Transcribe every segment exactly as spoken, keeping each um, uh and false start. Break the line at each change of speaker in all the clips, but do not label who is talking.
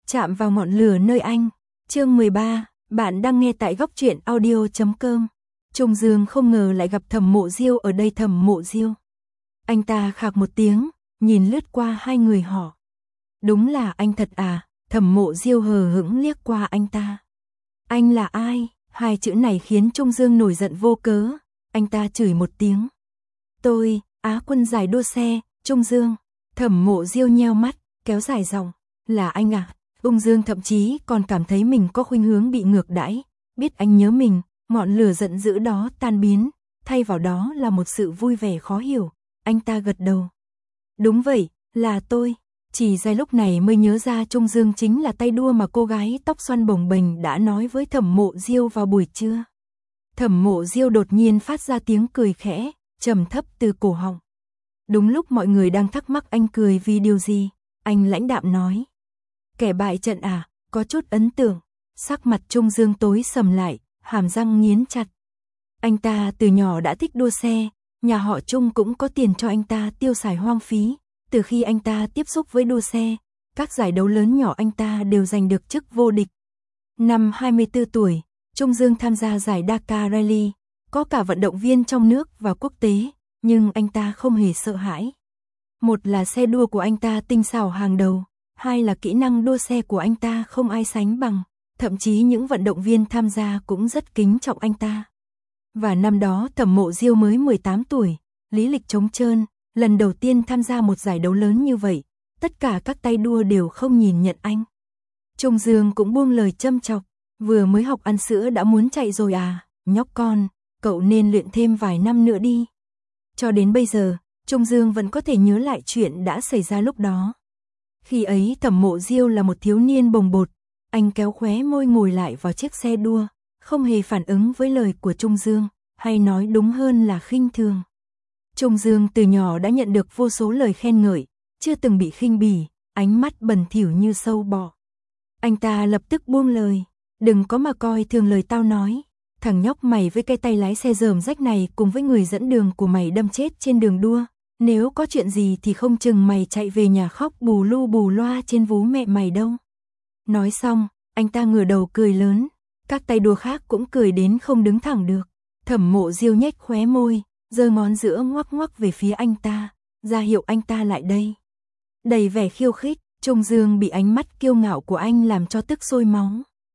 Chạm vào ngọn lửa nơi anh. Chương mười ba, bạn đang nghe tại góc truyện audio chấm com. Trung Dương không ngờ lại gặp Thẩm Mộ Diêu ở đây. Thẩm Mộ Diêu. Anh ta khạc một tiếng, nhìn lướt qua hai người họ. Đúng là anh thật à? Thẩm Mộ Diêu hờ hững liếc qua anh ta. Anh là ai? Hai chữ này khiến Trung Dương nổi giận vô cớ. Anh ta chửi một tiếng. Tôi, Á quân giải đua xe, Trung Dương. Thẩm Mộ Diêu nheo mắt, kéo dài giọng. Là anh à? Ung Dương thậm chí còn cảm thấy mình có khuynh hướng bị ngược đãi. Biết anh nhớ mình, ngọn lửa giận dữ đó tan biến, thay vào đó là một sự vui vẻ khó hiểu. Anh ta gật đầu. Đúng vậy, là tôi. Chỉ Giai lúc này mới nhớ ra Trung Dương chính là tay đua mà cô gái tóc xoăn bồng bềnh đã nói với Thẩm Mộ Diêu vào buổi trưa. Thẩm Mộ Diêu đột nhiên phát ra tiếng cười khẽ, trầm thấp từ cổ họng. Đúng lúc mọi người đang thắc mắc anh cười vì điều gì, anh lãnh đạm nói. Kẻ bại trận à, có chút ấn tượng. Sắc mặt Trung Dương tối sầm lại, hàm răng nghiến chặt. Anh ta từ nhỏ đã thích đua xe, nhà họ Trung cũng có tiền cho anh ta tiêu xài hoang phí. Từ khi anh ta tiếp xúc với đua xe, các giải đấu lớn nhỏ anh ta đều giành được chức vô địch. Năm hai mươi tư tuổi, Trung Dương tham gia giải Dakar Rally, có cả vận động viên trong nước và quốc tế, nhưng anh ta không hề sợ hãi. Một là xe đua của anh ta tinh xảo hàng đầu, hai là kỹ năng đua xe của anh ta không ai sánh bằng, thậm chí những vận động viên tham gia cũng rất kính trọng anh ta. Và năm đó Thẩm Mộ Diêu mới mười tám tuổi, lý lịch trống trơn, lần đầu tiên tham gia một giải đấu lớn như vậy, tất cả các tay đua đều không nhìn nhận anh. Trung Dương cũng buông lời châm chọc, vừa mới học ăn sữa đã muốn chạy rồi à, nhóc con, cậu nên luyện thêm vài năm nữa đi. Cho đến bây giờ, Trung Dương vẫn có thể nhớ lại chuyện đã xảy ra lúc đó. Khi ấy Thẩm Mộ Diêu là một thiếu niên bồng bột, anh kéo khóe môi ngồi lại vào chiếc xe đua, không hề phản ứng với lời của Trung Dương, hay nói đúng hơn là khinh thường. Trung Dương từ nhỏ đã nhận được vô số lời khen ngợi, chưa từng bị khinh bỉ, ánh mắt bẩn thỉu như sâu bọ. Anh ta lập tức buông lời, đừng có mà coi thường lời tao nói, thằng nhóc mày với cái tay lái xe rờm rách này cùng với người dẫn đường của mày đâm chết trên đường đua. Nếu có chuyện gì thì không chừng mày chạy về nhà khóc bù lu bù loa trên vú mẹ mày đâu. Nói xong, anh ta ngửa đầu cười lớn, các tay đua khác cũng cười đến không đứng thẳng được. Thẩm Mộ Diêu nhếch khóe môi, giơ ngón giữa ngoắc ngoắc về phía anh ta, ra hiệu anh ta lại đây. Đầy vẻ khiêu khích, Trung Dương bị ánh mắt kiêu ngạo của anh làm cho tức sôi máu.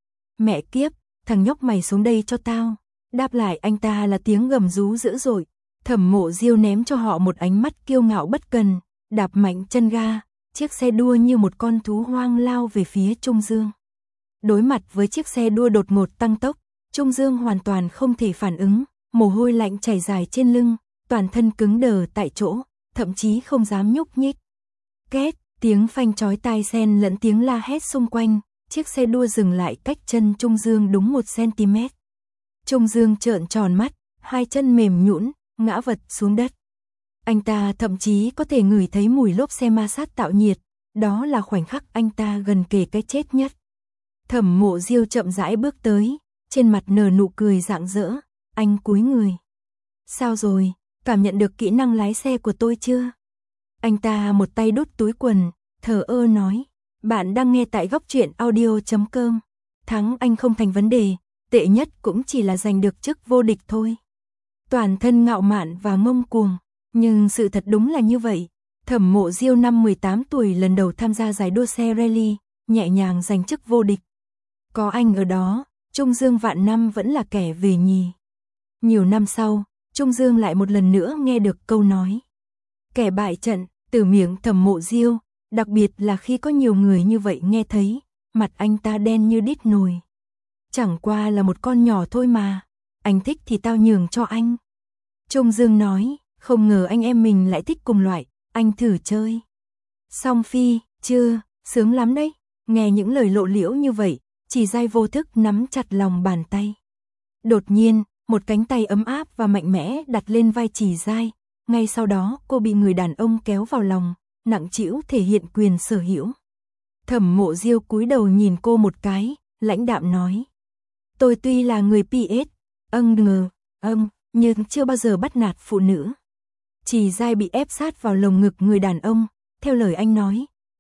Mẹ kiếp, thằng nhóc mày xuống đây cho tao. Đáp lại anh ta là tiếng gầm rú dữ dội. Thẩm Mộ Diêu ném cho họ một ánh mắt kiêu ngạo bất cần, đạp mạnh chân ga, chiếc xe đua như một con thú hoang lao về phía Trung Dương. Đối mặt với chiếc xe đua đột ngột tăng tốc, Trung Dương hoàn toàn không thể phản ứng, mồ hôi lạnh chảy dài trên lưng, toàn thân cứng đờ tại chỗ, thậm chí không dám nhúc nhích. Két, tiếng phanh chói tai xen lẫn tiếng la hét xung quanh, chiếc xe đua dừng lại cách chân Trung Dương đúng một xăng-ti-mét. Trung Dương trợn tròn mắt, hai chân mềm nhũn, ngã vật xuống đất. Anh ta thậm chí có thể ngửi thấy mùi lốp xe ma sát tạo nhiệt, đó là khoảnh khắc anh ta gần kề cái chết nhất. Thẩm Mộ Diêu chậm rãi bước tới, trên mặt nở nụ cười rạng rỡ, anh cúi người. Sao rồi, cảm nhận được kỹ năng lái xe của tôi chưa? Anh ta một tay đút túi quần, thờ ơ nói, bạn đang nghe tại góc truyện audio chấm com. Thắng anh không thành vấn đề, tệ nhất cũng chỉ là giành được chức vô địch thôi. Toàn thân ngạo mạn và ngông cuồng, nhưng sự thật đúng là như vậy. Thẩm Mộ Diêu năm mười tám tuổi lần đầu tham gia giải đua xe rally, nhẹ nhàng giành chức vô địch. Có anh ở đó, Trung Dương vạn năm vẫn là kẻ về nhì. Nhiều năm sau, Trung Dương lại một lần nữa nghe được câu nói kẻ bại trận từ miệng Thẩm Mộ Diêu, đặc biệt là khi có nhiều người như vậy nghe thấy, mặt anh ta đen như đít nồi. Chẳng qua là một con nhỏ thôi mà, anh thích thì tao nhường cho anh. Trung Dương nói, không ngờ anh em mình lại thích cùng loại, anh thử chơi. Song Phi, chưa, sướng lắm đấy. Nghe những lời lộ liễu như vậy, Chỉ Giai vô thức nắm chặt lòng bàn tay. Đột nhiên, một cánh tay ấm áp và mạnh mẽ đặt lên vai Chỉ Giai, ngay sau đó cô bị người đàn ông kéo vào lòng, nặng trĩu thể hiện quyền sở hữu. Thẩm Mộ Diêu cúi đầu nhìn cô một cái, lãnh đạm nói. Tôi tuy là người pê ét, âng ngờ, âm, nhưng chưa bao giờ bắt nạt phụ nữ. Chỉ Giai bị ép sát vào lồng ngực người đàn ông, theo lời anh nói,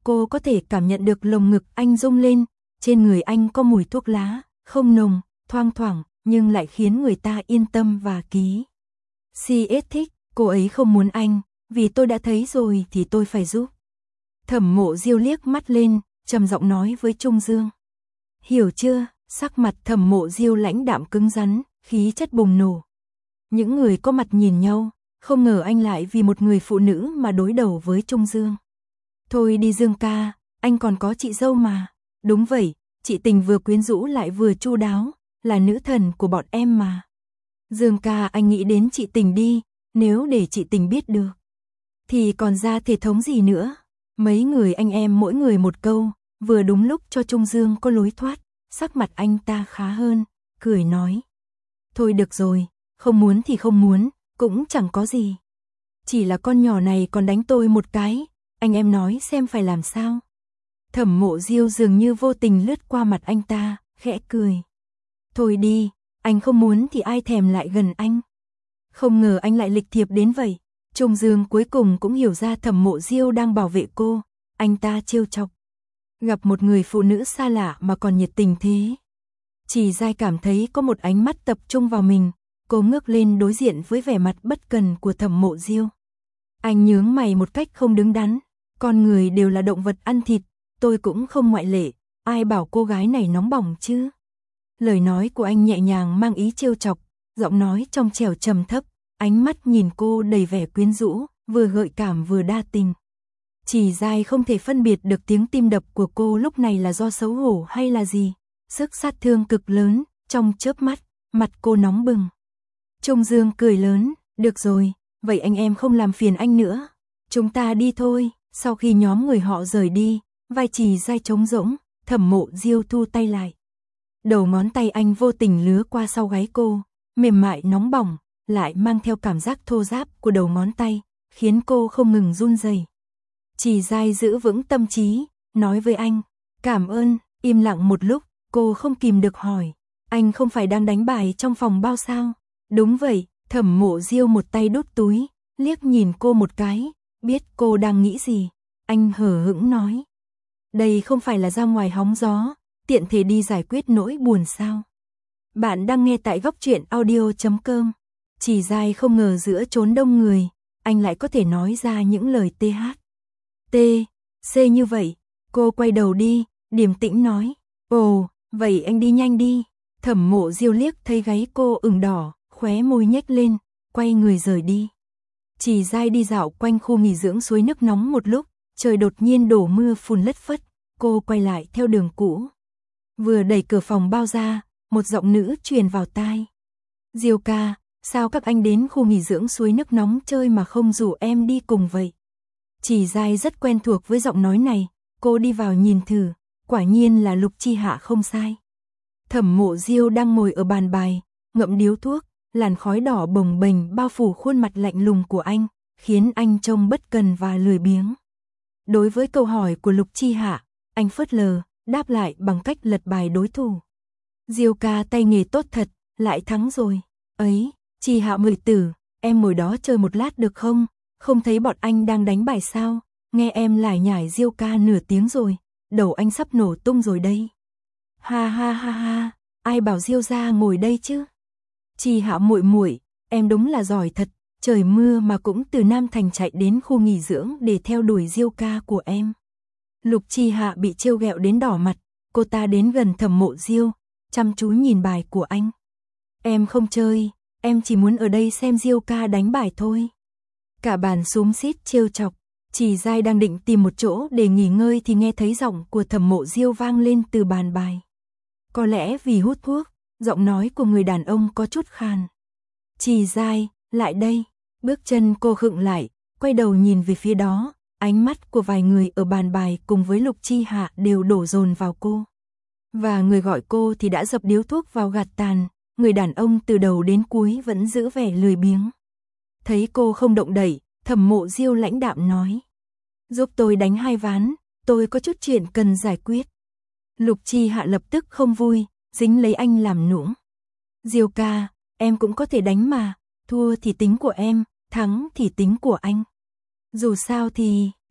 cô có thể cảm nhận được lồng ngực anh rung lên, trên người anh có mùi thuốc lá, không nồng, thoang thoảng, nhưng lại khiến người ta yên tâm và ký. xê ét thích, cô ấy không muốn anh, vì tôi đã thấy rồi thì tôi phải giúp. Thẩm Mộ Diêu liếc mắt lên, trầm giọng nói với Trung Dương. Hiểu chưa? Sắc mặt Thẩm Mộ Diêu lãnh đạm cứng rắn, khí chất bùng nổ. Những người có mặt nhìn nhau, không ngờ anh lại vì một người phụ nữ mà đối đầu với Trung Dương. Thôi đi Dương ca, anh còn có chị dâu mà. Đúng vậy, chị Tình vừa quyến rũ lại vừa chu đáo, là nữ thần của bọn em mà. Dương ca, anh nghĩ đến chị Tình đi, nếu để chị Tình biết được thì còn ra thể thống gì nữa. Mấy người anh em mỗi người một câu, vừa đúng lúc cho Trung Dương có lối thoát. Sắc mặt anh ta khá hơn, cười nói. Thôi được rồi, không muốn thì không muốn, cũng chẳng có gì. Chỉ là con nhỏ này còn đánh tôi một cái, anh em nói xem phải làm sao. Thẩm Mộ Diêu dường như vô tình lướt qua mặt anh ta, khẽ cười. Thôi đi, anh không muốn thì ai thèm lại gần anh. Không ngờ anh lại lịch thiệp đến vậy. Trung Dương cuối cùng cũng hiểu ra Thẩm Mộ Diêu đang bảo vệ cô, anh ta trêu chọc. Gặp một người phụ nữ xa lạ mà còn nhiệt tình thế. Chỉ Giai cảm thấy có một ánh mắt tập trung vào mình, cô ngước lên đối diện với vẻ mặt bất cần của Thẩm Mộ Diêu. Anh nhướng mày một cách không đứng đắn, con người đều là động vật ăn thịt, tôi cũng không ngoại lệ, ai bảo cô gái này nóng bỏng chứ. Lời nói của anh nhẹ nhàng mang ý trêu chọc, giọng nói trong trẻo trầm thấp, ánh mắt nhìn cô đầy vẻ quyến rũ, vừa gợi cảm vừa đa tình. Chỉ Giai không thể phân biệt được tiếng tim đập của cô lúc này là do xấu hổ hay là gì. Sức sát thương cực lớn, trong chớp mắt, mặt cô nóng bừng. Trung Dương cười lớn, được rồi, vậy anh em không làm phiền anh nữa. Chúng ta đi thôi. Sau khi nhóm người họ rời đi, vai Chỉ Giai trống rỗng, Thẩm Mộ Diêu thu tay lại. Đầu ngón tay anh vô tình lướt qua sau gáy cô, mềm mại nóng bỏng, lại mang theo cảm giác thô ráp của đầu ngón tay, khiến cô không ngừng run rẩy. Chỉ Giai giữ vững tâm trí, nói với anh, cảm ơn. Im lặng một lúc, cô không kìm được hỏi, anh không phải đang đánh bài trong phòng bao sao? Đúng vậy. Thẩm Mộ Diêu một tay đút túi, liếc nhìn cô một cái, biết cô đang nghĩ gì. Anh hờ hững nói, đây không phải là ra ngoài hóng gió, tiện thể đi giải quyết nỗi buồn sao? Bạn đang nghe tại góc truyện audio chấm com. Chỉ Giai không ngờ giữa chốn đông người, anh lại có thể nói ra những lời tê hát. T, C như vậy. Cô quay đầu đi, điềm tĩnh nói, ồ, vậy anh đi nhanh đi. Thẩm Mộ Diêu liếc thấy gáy cô ửng đỏ, khóe môi nhếch lên, quay người rời đi. Chỉ Giai đi dạo quanh khu nghỉ dưỡng suối nước nóng một lúc, trời đột nhiên đổ mưa phùn lất phất, cô quay lại theo đường cũ. Vừa đẩy cửa phòng bao ra, một giọng nữ truyền vào tai. Diêu ca, sao các anh đến khu nghỉ dưỡng suối nước nóng chơi mà không rủ em đi cùng vậy? Chỉ Giai rất quen thuộc với giọng nói này, cô đi vào nhìn thử, quả nhiên là Lục Chi Hạ không sai. Thẩm Mộ Diêu đang ngồi ở bàn bài, ngậm điếu thuốc, làn khói đỏ bồng bềnh bao phủ khuôn mặt lạnh lùng của anh, khiến anh trông bất cần và lười biếng. Đối với câu hỏi của Lục Chi Hạ, anh phớt lờ, đáp lại bằng cách lật bài đối thủ. Diêu ca tay nghề tốt thật, lại thắng rồi. Ấy, Chi Hạ mười tử, em ngồi đó chơi một lát được không? Không thấy bọn anh đang đánh bài sao? Nghe em lải nhải Diêu ca nửa tiếng rồi, đầu anh sắp nổ tung rồi đây. Ha ha ha ha, ai bảo Diêu gia ngồi đây chứ? Chi Hạ muội muội, em đúng là giỏi thật, trời mưa mà cũng từ Nam Thành chạy đến khu nghỉ dưỡng để theo đuổi Diêu ca của em. Lục Chi Hạ bị trêu ghẹo đến đỏ mặt, cô ta đến gần Thẩm Mộ Diêu, chăm chú nhìn bài của anh. Em không chơi, em chỉ muốn ở đây xem Diêu ca đánh bài thôi. Cả bàn xúm xít trêu chọc, Chỉ Giai đang định tìm một chỗ để nghỉ ngơi thì nghe thấy giọng của Thẩm Mộ Diêu vang lên từ bàn bài. Có lẽ vì hút thuốc, giọng nói của người đàn ông có chút khàn. Chỉ Giai, lại đây. Bước chân cô khựng lại, quay đầu nhìn về phía đó, ánh mắt của vài người ở bàn bài cùng với Lục Chi Hạ đều đổ dồn vào cô. Và người gọi cô thì đã dập điếu thuốc vào gạt tàn, người đàn ông từ đầu đến cuối vẫn giữ vẻ lười biếng. Thấy cô không động đậy, Thẩm Mộ Diêu lãnh đạm nói, giúp tôi đánh hai ván, tôi có chút chuyện cần giải quyết. Lục Chi Hạ lập tức không vui, dính lấy anh làm nũng. Diêu ca, em cũng có thể đánh mà, thua thì tính của em, thắng thì tính của anh. Dù sao thì,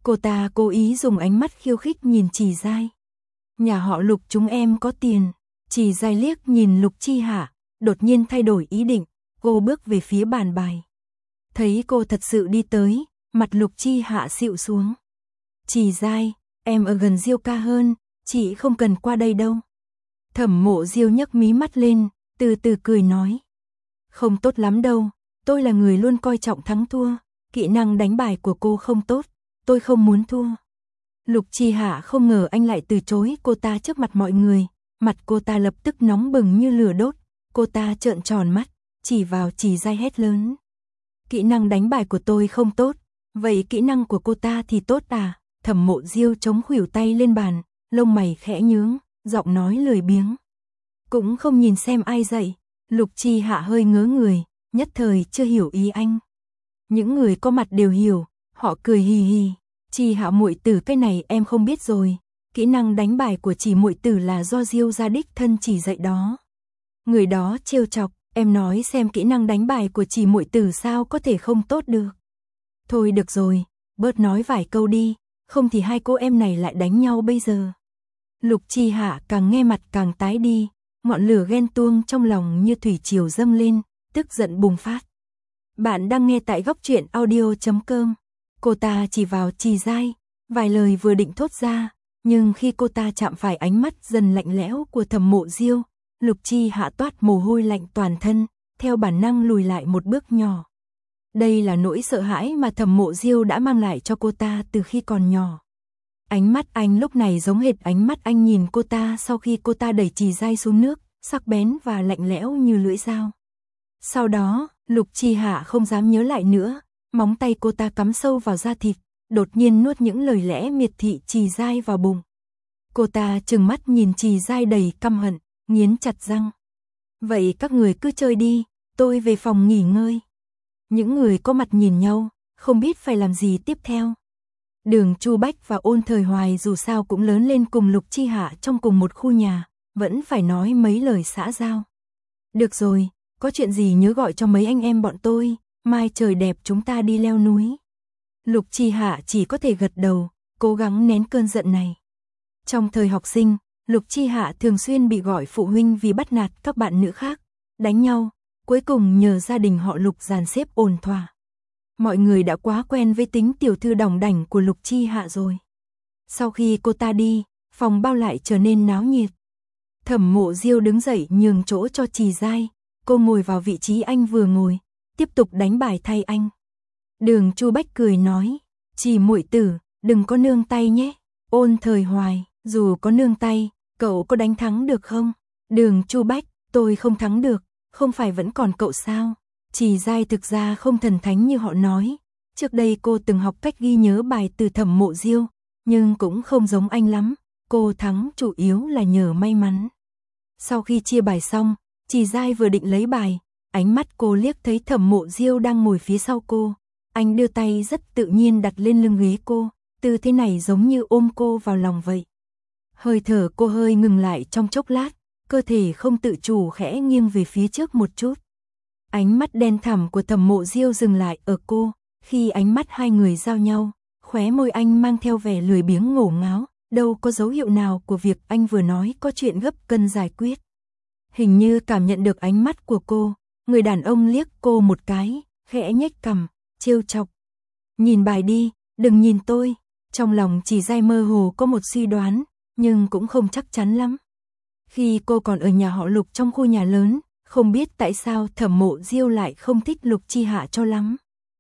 Cô ta cố ý dùng ánh mắt khiêu khích nhìn Trì Giai. Nhà họ Lục chúng em có tiền. Trì Giai liếc nhìn Lục Chi Hạ, đột nhiên thay đổi ý định, cô bước về phía bàn bài. Thấy cô thật sự đi tới, mặt Lục Chi Hạ xịu xuống. Trì Giai, em ở gần Diêu ca hơn, chị không cần qua đây đâu. Thẩm Mộ Diêu nhấc mí mắt lên, từ từ cười nói. Không tốt lắm đâu, tôi là người luôn coi trọng thắng thua, kỹ năng đánh bài của cô không tốt, tôi không muốn thua. Lục Chi Hạ không ngờ anh lại từ chối cô ta trước mặt mọi người, mặt cô ta lập tức nóng bừng như lửa đốt, cô ta trợn tròn mắt, chỉ vào Trì Giai hét lớn. Kỹ năng đánh bài của tôi không tốt, vậy kỹ năng của cô ta thì tốt à? Thẩm Mộ Diêu chống khuỷu tay lên bàn, lông mày khẽ nhướng, giọng nói lười biếng. Cũng không nhìn xem ai dạy. Lục Chi Hạ hơi ngớ người, nhất thời chưa hiểu ý anh. Những người có mặt đều hiểu, họ cười hì hì. Chi Hạ muội tử, cái này em không biết rồi, kỹ năng đánh bài của Trì muội tử là do Diêu gia đích thân chỉ dạy đó. Người đó trêu chọc, em nói xem kỹ năng đánh bài của Trì muội tử sao có thể không tốt được. Thôi được rồi, bớt nói vài câu đi, không thì hai cô em này lại đánh nhau bây giờ. Lục Chi Hạ càng nghe mặt càng tái đi, ngọn lửa ghen tuông trong lòng như thủy triều dâng lên, tức giận bùng phát. Bạn đang nghe tại góc truyện audio chấm com. Cô ta chỉ vào Trì Giai, vài lời vừa định thốt ra, nhưng khi cô ta chạm phải ánh mắt dần lạnh lẽo của Thẩm Mộ Diêu, Lục Chi Hạ toát mồ hôi lạnh toàn thân, theo bản năng lùi lại một bước nhỏ. Đây là nỗi sợ hãi mà Thẩm Mộ Diêu đã mang lại cho cô ta từ khi còn nhỏ. Ánh mắt anh lúc này giống hệt ánh mắt anh nhìn cô ta sau khi cô ta đẩy Trì Giai xuống nước, sắc bén và lạnh lẽo như lưỡi dao. Sau đó, Lục Chi Hạ không dám nhớ lại nữa, móng tay cô ta cắm sâu vào da thịt, đột nhiên nuốt những lời lẽ miệt thị Trì Giai vào bụng. Cô ta trừng mắt nhìn Trì Giai đầy căm hận, nghiến chặt răng. Vậy các người cứ chơi đi, tôi về phòng nghỉ ngơi. Những người có mặt nhìn nhau, không biết phải làm gì tiếp theo. Đường Chu Bách và Ôn Thời Hoài dù sao cũng lớn lên cùng Lục Chi Hạ trong cùng một khu nhà, vẫn phải nói mấy lời xã giao. Được rồi, có chuyện gì nhớ gọi cho mấy anh em bọn tôi, mai trời đẹp chúng ta đi leo núi. Lục Chi Hạ chỉ có thể gật đầu, cố gắng nén cơn giận này. Trong thời học sinh, Lục Chi Hạ thường xuyên bị gọi phụ huynh vì bắt nạt các bạn nữ khác, đánh nhau, cuối cùng nhờ gia đình họ Lục dàn xếp ổn thỏa. Mọi người đã quá quen với tính tiểu thư đỏng đảnh của Lục Chi Hạ rồi. Sau khi cô ta đi, phòng bao lại trở nên náo nhiệt. Thẩm Mộ Diêu đứng dậy nhường chỗ cho Trì Giai, cô ngồi vào vị trí anh vừa ngồi, tiếp tục đánh bài thay anh. Đường Chu Bách cười nói, Trì muội tử, đừng có nương tay nhé. Ôn Thời Hoài, dù có nương tay, cậu có đánh thắng được không? Đường Chu Bách, tôi không thắng được, không phải vẫn còn cậu sao? Trì Giai thực ra không thần thánh như họ nói. Trước đây cô từng học cách ghi nhớ bài từ Thẩm Mộ Diêu, nhưng cũng không giống anh lắm. Cô thắng chủ yếu là nhờ may mắn. Sau khi chia bài xong, Trì Giai vừa định lấy bài, ánh mắt cô liếc thấy Thẩm Mộ Diêu đang ngồi phía sau cô. Anh đưa tay rất tự nhiên đặt lên lưng ghế cô, tư thế này giống như ôm cô vào lòng vậy. Hơi thở cô hơi ngừng lại trong chốc lát, cơ thể không tự chủ khẽ nghiêng về phía trước một chút. Ánh mắt đen thẳm của Thẩm Mộ Diêu dừng lại ở cô, khi ánh mắt hai người giao nhau, khóe môi anh mang theo vẻ lười biếng ngổ ngáo, đâu có dấu hiệu nào của việc anh vừa nói có chuyện gấp cần giải quyết. Hình như cảm nhận được ánh mắt của cô, người đàn ông liếc cô một cái, khẽ nhếch cằm, trêu chọc. Nhìn bài đi, đừng nhìn tôi. Trong lòng Trì Giai mơ hồ có một suy đoán, nhưng cũng không chắc chắn lắm. Khi cô còn ở nhà họ Lục trong khu nhà lớn, không biết tại sao Thẩm Mộ Diêu lại không thích Lục Chi Hạ cho lắm.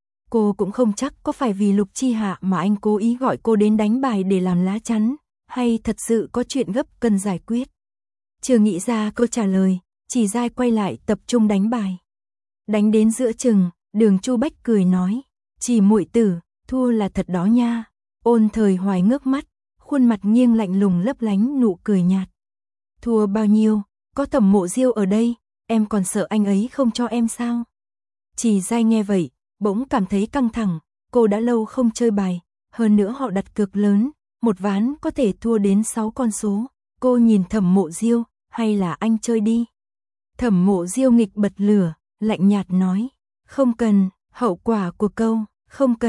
Cô cũng không chắc có phải vì Lục Chi Hạ mà anh cố ý gọi cô đến đánh bài để làm lá chắn, hay thật sự có chuyện gấp cần giải quyết. Chưa nghĩ ra câu trả lời, Trì Giai quay lại tập trung đánh bài. Đánh đến giữa chừng, Đường Chu Bách cười nói, Trì muội tử, thua là thật đó nha. Ôn Thời Hoài ngước mắt, khuôn mặt nghiêng lạnh lùng lấp lánh nụ cười nhạt. Thua bao nhiêu, có Thẩm Mộ Diêu ở đây, em còn sợ anh ấy không cho em sao? Trì Giai nghe vậy, bỗng cảm thấy căng thẳng, cô đã lâu không chơi bài, hơn nữa họ đặt cược lớn, một ván có thể thua đến sáu con số. Cô nhìn Thẩm Mộ Diêu, hay là anh chơi đi? Thẩm Mộ Diêu nghịch bật lửa, lạnh nhạt nói, không cần. Hậu quả của câu không cần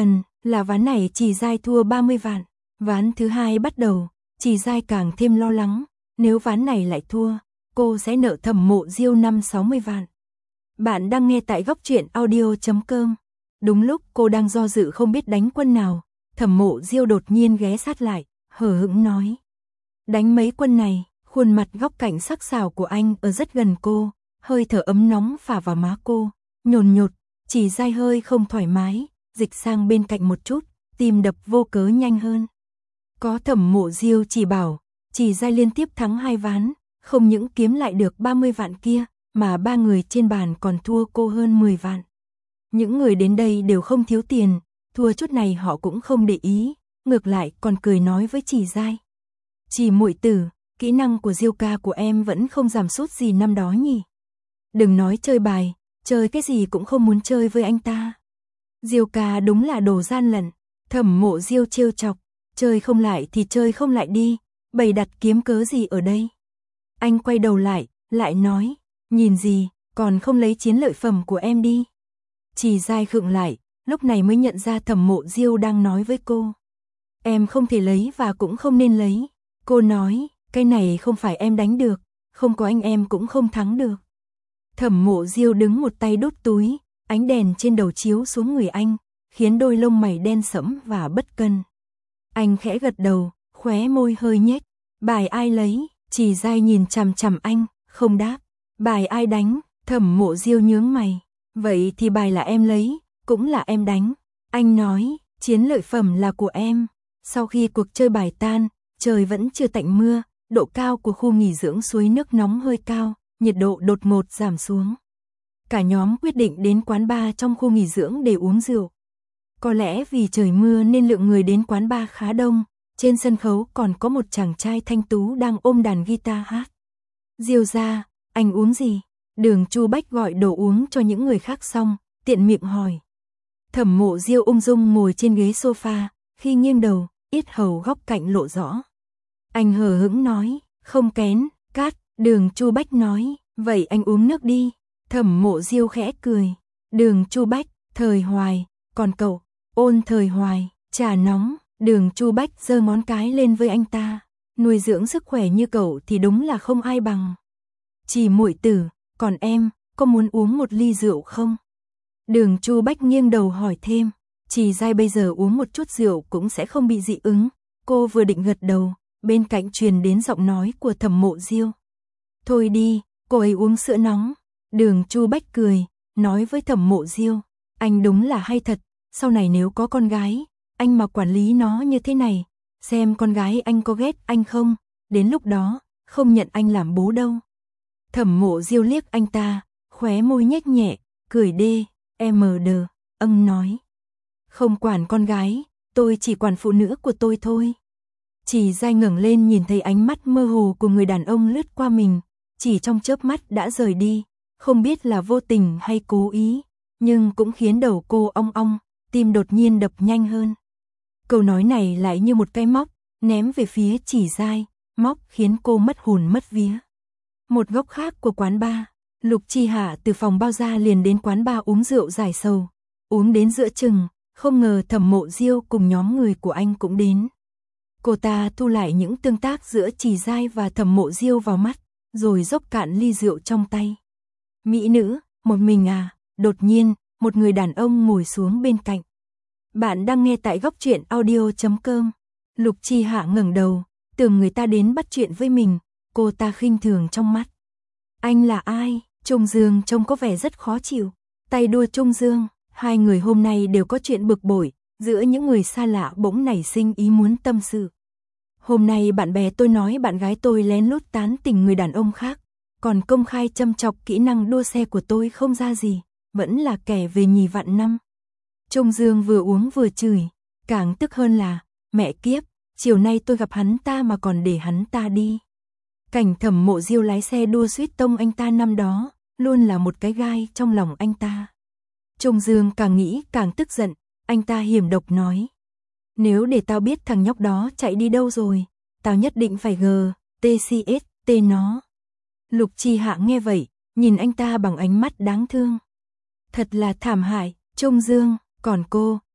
Là ván này Trì Giai thua ba mươi vạn. Ván thứ hai bắt đầu, Trì Giai càng thêm lo lắng, nếu ván này lại thua, cô sẽ nợ Thẩm Mộ Diêu năm sáu mươi vạn. Bạn đang nghe tại góc truyện audio chấm com. Đúng lúc cô đang do dự không biết đánh quân nào, Thẩm Mộ Diêu đột nhiên ghé sát lại, hờ hững nói. Đánh mấy quân này, khuôn mặt góc cạnh sắc sảo của anh ở rất gần cô, hơi thở ấm nóng phả vào má cô, nhồn nhột, Trì Giai hơi không thoải mái, dịch sang bên cạnh một chút, tim đập vô cớ nhanh hơn. Có Thẩm Mộ Diêu chỉ bảo, Trì Giai liên tiếp thắng hai ván, không những kiếm lại được ba mươi vạn kia, mà ba người trên bàn còn thua cô hơn mười vạn. Những người đến đây đều không thiếu tiền, thua chút này họ cũng không để ý, ngược lại còn cười nói với Trì Giai. Trì muội tử, kỹ năng của Diêu ca của em vẫn không giảm sút gì năm đó nhỉ. Đừng nói chơi bài, chơi cái gì cũng không muốn chơi với anh ta. Diêu ca đúng là đồ gian lận. Thẩm Mộ Diêu trêu chọc, chơi không lại thì chơi không lại đi, bày đặt kiếm cớ gì ở đây. Anh quay đầu lại, lại nói, nhìn gì, còn không lấy chiến lợi phẩm của em đi. Trì Giai khựng lại, lúc này mới nhận ra Thẩm Mộ Diêu đang nói với cô. Em không thể lấy và cũng không nên lấy. Cô nói, cái này không phải em đánh được, không có anh em cũng không thắng được. Thẩm Mộ Diêu đứng một tay đút túi, ánh đèn trên đầu chiếu xuống người anh, khiến đôi lông mày đen sẫm và bất cân. Anh khẽ gật đầu, khóe môi hơi nhếch. Bài ai lấy? Trì Giai nhìn chằm chằm anh, không đáp. Bài ai đánh? Thẩm Mộ Diêu nhướng mày. Vậy thì bài là em lấy, cũng là em đánh. Anh nói, chiến lợi phẩm là của em. Sau khi cuộc chơi bài tan, trời vẫn chưa tạnh mưa, độ cao của khu nghỉ dưỡng suối nước nóng hơi cao, nhiệt độ đột ngột giảm xuống. Cả nhóm quyết định đến quán bar trong khu nghỉ dưỡng để uống rượu. Có lẽ vì trời mưa nên lượng người đến quán bar khá đông, trên sân khấu còn có một chàng trai thanh tú đang ôm đàn guitar hát. Diêu gia, anh uống gì? Đường Chu Bách gọi đồ uống cho những người khác xong, tiện miệng hỏi. Thẩm Mộ Diêu ung dung ngồi trên ghế sofa, khi nghiêng đầu, yết hầu góc cạnh lộ rõ. Anh hờ hững nói, không kén, cát. Đường Chu Bách nói, vậy anh uống nước đi. Thẩm Mộ Diêu khẽ cười. Đường Chu Bách, Thời Hoài, còn cậu, Ôn Thời Hoài, trà nóng. Đường Chu Bách giơ ngón cái lên với anh ta. Nuôi dưỡng sức khỏe như cậu thì đúng là không ai bằng. Trì muội tử, còn em, có muốn uống một ly rượu không? Đường Chu Bách nghiêng đầu hỏi thêm. Trì Giai bây giờ uống một chút rượu cũng sẽ không bị dị ứng. Cô vừa định gật đầu, bên cạnh truyền đến giọng nói của Thẩm Mộ Diêu. Thôi đi, cô ấy uống sữa nóng. Đường Chu Bách cười, nói với Thẩm Mộ Diêu. Anh đúng là hay thật, sau này nếu có con gái, anh mà quản lý nó như thế này, xem con gái anh có ghét anh không, đến lúc đó, không nhận anh làm bố đâu. Thẩm Mộ Diêu liếc anh ta, khóe môi nhếch nhẹ, cười đê, em đờ, âng nói. Không quản con gái, tôi chỉ quản phụ nữ của tôi thôi. Trì Giai ngẩng lên nhìn thấy ánh mắt mơ hồ của người đàn ông lướt qua mình, chỉ trong chớp mắt đã rời đi, không biết là vô tình hay cố ý, nhưng cũng khiến đầu cô ong ong, tim đột nhiên đập nhanh hơn. Câu nói này lại như một cái móc, ném về phía Trì Giai, móc khiến cô mất hồn mất vía. Một góc khác của quán bar, Lục Chi Hạ từ phòng bao ra liền đến quán bar uống rượu giải sầu, uống đến giữa chừng, không ngờ Thẩm Mộ Diêu cùng nhóm người của anh cũng đến. Cô ta thu lại những tương tác giữa Trì Giai và Thẩm Mộ Diêu vào mắt, rồi dốc cạn ly rượu trong tay. Mỹ nữ, một mình à? Đột nhiên, một người đàn ông ngồi xuống bên cạnh. Bạn đang nghe tại góc truyện audio chấm com. Lục Chi Hạ ngẩng đầu, tưởng người ta đến bắt chuyện với mình, cô ta khinh thường trong mắt. Anh là ai? Trung Dương trông có vẻ rất khó chịu. Tay đua Trung Dương, hai người hôm nay đều có chuyện bực bội, giữa những người xa lạ bỗng nảy sinh ý muốn tâm sự. Hôm nay bạn bè tôi nói bạn gái tôi lén lút tán tỉnh người đàn ông khác, còn công khai châm chọc kỹ năng đua xe của tôi không ra gì, vẫn là kẻ về nhì vạn năm. Trung Dương vừa uống vừa chửi, càng tức hơn là, mẹ kiếp, chiều nay tôi gặp hắn ta mà còn để hắn ta đi. Cảnh Thẩm Mộ Diêu lái xe đua suýt tông anh ta năm đó, luôn là một cái gai trong lòng anh ta. Trung Dương càng nghĩ càng tức giận, anh ta hiểm độc nói. Nếu để tao biết thằng nhóc đó chạy đi đâu rồi, tao nhất định phải gờ, tê xê ét, tê nó. Lục Chi Hạ nghe vậy, nhìn anh ta bằng ánh mắt đáng thương. Thật là thảm hại, Trung Dương, còn cô,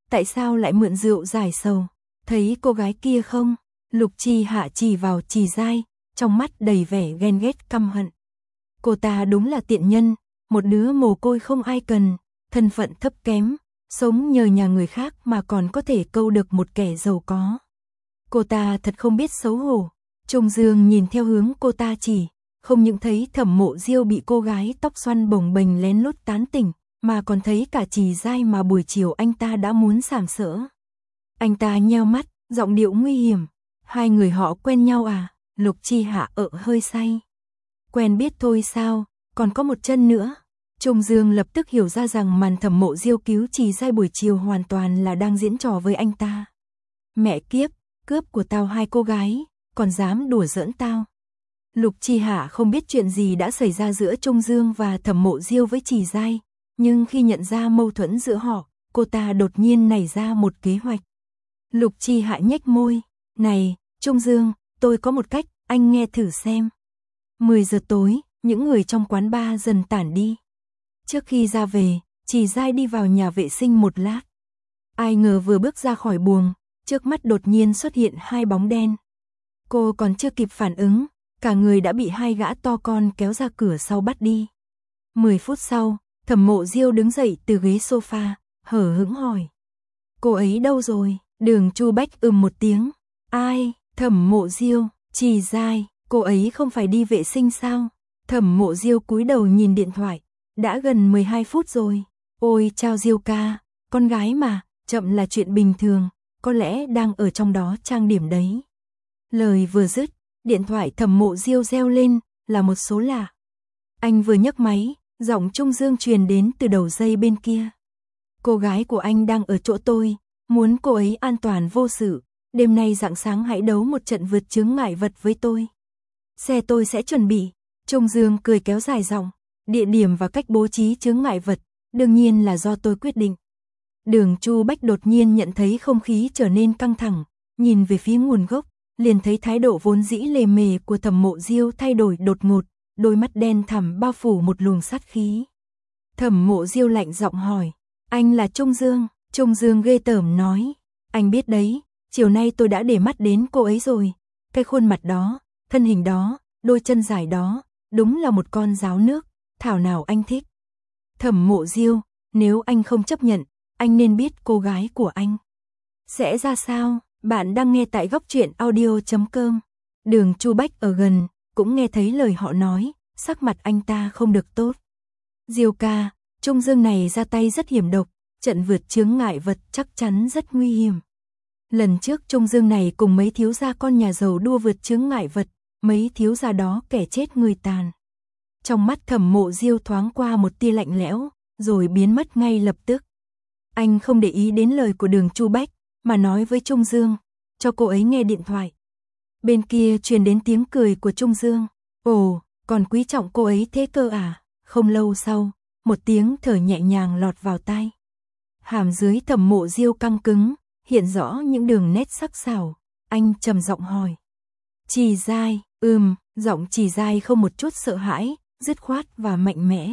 tại sao lại mượn rượu giải sầu? Thấy cô gái kia không? Lục Chi Hạ chỉ vào Trì Giai, trong mắt đầy vẻ ghen ghét căm hận. Cô ta đúng là tiện nhân, một đứa mồ côi không ai cần, thân phận thấp kém, sống nhờ nhà người khác mà còn có thể câu được một kẻ giàu có. Cô ta thật không biết xấu hổ. Trung Dương nhìn theo hướng cô ta chỉ, không những thấy Thẩm Mộ Diêu bị cô gái tóc xoăn bồng bềnh lén lút tán tỉnh, mà còn thấy cả Trì Giai mà buổi chiều anh ta đã muốn sàm sỡ. Anh ta nheo mắt, giọng điệu nguy hiểm. Hai người họ quen nhau à? Lục Chi Hạ ợ hơi say. Quen biết thôi sao, còn có một chân nữa. Trung Dương lập tức hiểu ra rằng màn Thẩm Mộ Diêu cứu Trì Giai buổi chiều hoàn toàn là đang diễn trò với anh ta. Mẹ kiếp, cướp của tao hai cô gái, còn dám đùa giỡn tao. Lục Chi Hạ không biết chuyện gì đã xảy ra giữa Trung Dương và Thẩm Mộ Diêu với Trì Giai, nhưng khi nhận ra mâu thuẫn giữa họ, cô ta đột nhiên nảy ra một kế hoạch. Lục Chi Hạ nhếch môi, này, Trung Dương, tôi có một cách, anh nghe thử xem. mười giờ tối, những người trong quán bar dần tản đi. Trước khi ra về, Trì Giai đi vào nhà vệ sinh một lát. Ai ngờ vừa bước ra khỏi buồng, trước mắt đột nhiên xuất hiện hai bóng đen. Cô còn chưa kịp phản ứng, cả người đã bị hai gã to con kéo ra cửa sau bắt đi. Mười phút sau, Thẩm Mộ Diêu đứng dậy từ ghế sofa, hở hững hỏi. Cô ấy đâu rồi? Đường Chu Bách ừm một tiếng. Ai? Thẩm Mộ Diêu, Trì Giai, cô ấy không phải đi vệ sinh sao? Thẩm Mộ Diêu cúi đầu nhìn điện thoại, đã gần mười hai phút rồi. Ôi chao Diêu ca, con gái mà, chậm là chuyện bình thường, có lẽ đang ở trong đó trang điểm đấy. Lời vừa dứt, điện thoại Thẩm Mộ Diêu reo lên, là một số lạ. Anh vừa nhấc máy, giọng Trung Dương truyền đến từ đầu dây bên kia. Cô gái của anh đang ở chỗ tôi, muốn cô ấy an toàn vô sự, đêm nay rạng sáng hãy đấu một trận vượt chướng ngại vật với tôi. Xe tôi sẽ chuẩn bị. Trung Dương cười kéo dài giọng, địa điểm và cách bố trí chướng ngại vật, đương nhiên là do tôi quyết định. Đường Chu Bách đột nhiên nhận thấy không khí trở nên căng thẳng, nhìn về phía nguồn gốc, liền thấy thái độ vốn dĩ lề mề của Thẩm Mộ Diêu thay đổi đột ngột, đôi mắt đen thẳm bao phủ một luồng sát khí. Thẩm Mộ Diêu lạnh giọng hỏi, anh là Trung Dương? Trung Dương ghê tởm nói, anh biết đấy, chiều nay tôi đã để mắt đến cô ấy rồi, cái khuôn mặt đó, thân hình đó, đôi chân dài đó, đúng là một con ráo nước, thảo nào anh thích. Thẩm Mộ Diêu, nếu anh không chấp nhận, anh nên biết cô gái của anh sẽ ra sao. Bạn đang nghe tại góc truyện audio chấm com. Đường Chu Bách ở gần, cũng nghe thấy lời họ nói, sắc mặt anh ta không được tốt. Diêu ca, Trung Dương này ra tay rất hiểm độc, trận vượt chướng ngại vật chắc chắn rất nguy hiểm. Lần trước Trung Dương này cùng mấy thiếu gia con nhà giàu đua vượt chướng ngại vật, mấy thiếu gia đó kẻ chết người tàn. Trong mắt Thẩm Mộ Diêu thoáng qua một tia lạnh lẽo, rồi biến mất ngay lập tức. Anh không để ý đến lời của Đường Chu Bách, mà nói với Trung Dương, cho cô ấy nghe điện thoại. Bên kia truyền đến tiếng cười của Trung Dương, ồ, còn quý trọng cô ấy thế cơ à? Không lâu sau, một tiếng thở nhẹ nhàng lọt vào tai. Hàm dưới Thẩm Mộ Diêu căng cứng, hiện rõ những đường nét sắc sảo. Anh trầm giọng hỏi, Trì Giai? Ừm, giọng Trì Giai không một chút sợ hãi, dứt khoát và mạnh mẽ.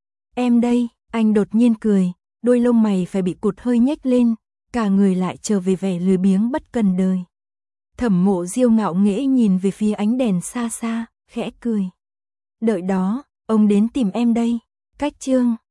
Em đây. Anh đột nhiên cười, đôi lông mày phải bị cụt hơi nhếch lên, cả người lại trở về vẻ lười biếng bất cần đời. Thẩm Mộ Diêu ngạo nghễ nhìn về phía ánh đèn xa xa, khẽ cười. Đợi đó, ông đến tìm em đây. Cách chương